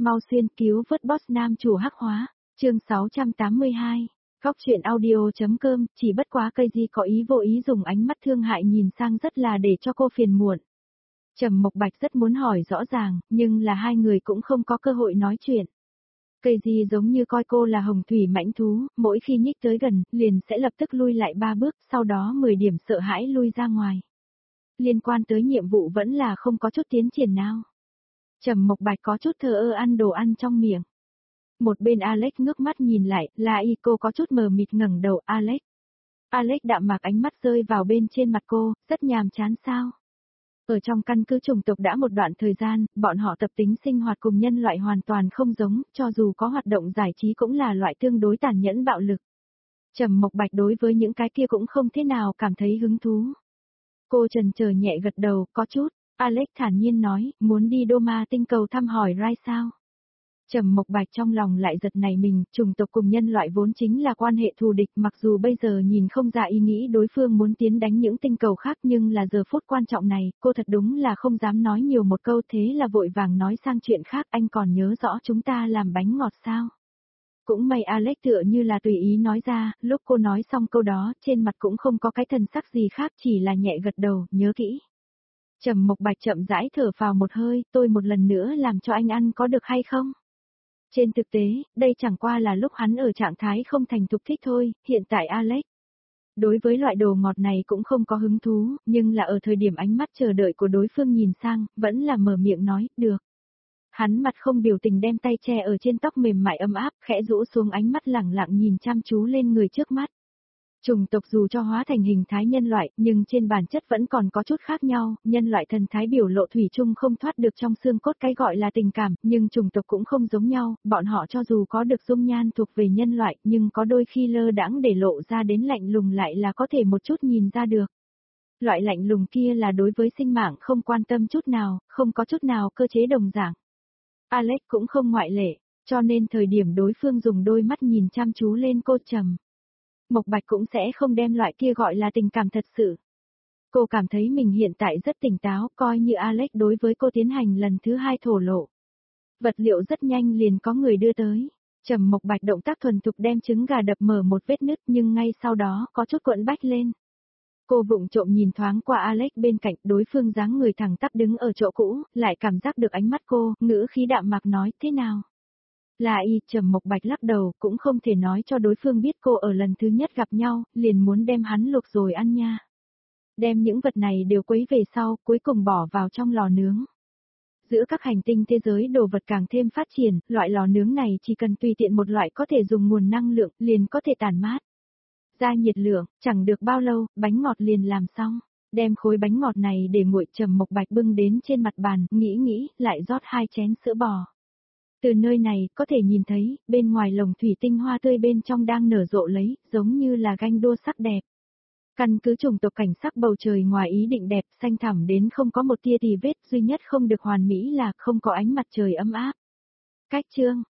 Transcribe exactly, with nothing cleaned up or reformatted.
Mau xuyên cứu vớt boss nam chủ hắc hóa, chương sáu trăm tám mươi hai. Góc chuyện audio.com, chỉ bất quá cây gì có ý vô ý dùng ánh mắt thương hại nhìn sang rất là để cho cô phiền muộn. Trầm Mộc Bạch rất muốn hỏi rõ ràng, nhưng là hai người cũng không có cơ hội nói chuyện. Cây gì giống như coi cô là hồng thủy mãnh thú, mỗi khi nhích tới gần, liền sẽ lập tức lui lại ba bước, sau đó mười điểm sợ hãi lui ra ngoài. Liên quan tới nhiệm vụ vẫn là không có chút tiến triển nào. Trầm Mộc Bạch có chút thờ ơ ăn đồ ăn trong miệng. Một bên Alex ngước mắt nhìn lại, là y cô có chút mờ mịt ngẩng đầu. Alex. Alex đạm mạc ánh mắt rơi vào bên trên mặt cô, rất nhàm chán sao. Ở trong căn cứ chủng tộc đã một đoạn thời gian, bọn họ tập tính sinh hoạt cùng nhân loại hoàn toàn không giống, cho dù có hoạt động giải trí cũng là loại tương đối tàn nhẫn bạo lực. Trầm Mộc Bạch đối với những cái kia cũng không thế nào cảm thấy hứng thú. Cô chần chờ nhẹ gật đầu, có chút. Alex thản nhiên nói, muốn đi Đô Ma tinh cầu thăm hỏi Rai sao? Trầm Mộc Bạch trong lòng lại giật nảy mình, chủng tộc cùng nhân loại vốn chính là quan hệ thù địch, mặc dù bây giờ nhìn không ra ý nghĩ đối phương muốn tiến đánh những tinh cầu khác, nhưng là giờ phút quan trọng này, cô thật đúng là không dám nói nhiều một câu, thế là vội vàng nói sang chuyện khác. Anh còn nhớ rõ chúng ta làm bánh ngọt sao? Cũng may Alex tựa như là tùy ý nói ra, lúc cô nói xong câu đó, trên mặt cũng không có cái thần sắc gì khác, chỉ là nhẹ gật đầu, nhớ kỹ. Trầm Mộc Bạch chậm rãi thở phào một hơi, tôi một lần nữa làm cho anh ăn có được hay không? Trên thực tế, đây chẳng qua là lúc hắn ở trạng thái không thành thục thích thôi, hiện tại Alex. Đối với loại đồ ngọt này cũng không có hứng thú, nhưng là ở thời điểm ánh mắt chờ đợi của đối phương nhìn sang, vẫn là mở miệng nói, được. Hắn mặt không biểu tình đem tay che ở trên tóc mềm mại ấm áp, khẽ rũ xuống ánh mắt lẳng lặng nhìn chăm chú lên người trước mắt. Chủng tộc dù cho hóa thành hình thái nhân loại, nhưng trên bản chất vẫn còn có chút khác nhau, nhân loại thần thái biểu lộ thủy chung không thoát được trong xương cốt cái gọi là tình cảm, nhưng chủng tộc cũng không giống nhau, bọn họ cho dù có được dung nhan thuộc về nhân loại, nhưng có đôi khi lơ đãng để lộ ra đến lạnh lùng lại là có thể một chút nhìn ra được. Loại lạnh lùng kia là đối với sinh mạng không quan tâm chút nào, không có chút nào cơ chế đồng dạng. Alex cũng không ngoại lệ, cho nên thời điểm đối phương dùng đôi mắt nhìn chăm chú lên cô Trầm Mộc Bạch cũng sẽ không đem loại kia gọi là tình cảm thật sự. Cô cảm thấy mình hiện tại rất tỉnh táo, coi như Alex đối với cô tiến hành lần thứ hai thổ lộ. Vật liệu rất nhanh liền có người đưa tới. Trầm Mộc Bạch động tác thuần thục đem trứng gà đập mở một vết nứt, nhưng ngay sau đó có chút cuộn bách lên. Cô vụng trộm nhìn thoáng qua Alex bên cạnh, đối phương dáng người thẳng tắp đứng ở chỗ cũ, lại cảm giác được ánh mắt cô, ngữ khí đạm mạc nói, thế nào? Là y. Trầm Mộc Bạch lắc đầu, cũng không thể nói cho đối phương biết cô ở lần thứ nhất gặp nhau, liền muốn đem hắn luộc rồi ăn nha. Đem những vật này đều quấy về sau, cuối cùng bỏ vào trong lò nướng. Giữa các hành tinh thế giới đồ vật càng thêm phát triển, loại lò nướng này chỉ cần tùy tiện một loại có thể dùng nguồn năng lượng, liền có thể tản mát. Ra nhiệt lượng, chẳng được bao lâu, bánh ngọt liền làm xong. Đem khối bánh ngọt này để nguội. Trầm Mộc Bạch bưng đến trên mặt bàn, nghĩ nghĩ, lại rót hai chén sữa bò. Từ nơi này, có thể nhìn thấy, bên ngoài lồng thủy tinh hoa tươi bên trong đang nở rộ lấy, giống như là ganh đua sắc đẹp. Căn cứ chủng tộc cảnh sắc bầu trời ngoài ý định đẹp, xanh thẳm đến không có một tia tì vết, duy nhất không được hoàn mỹ là không có ánh mặt trời ấm áp. Cách chương,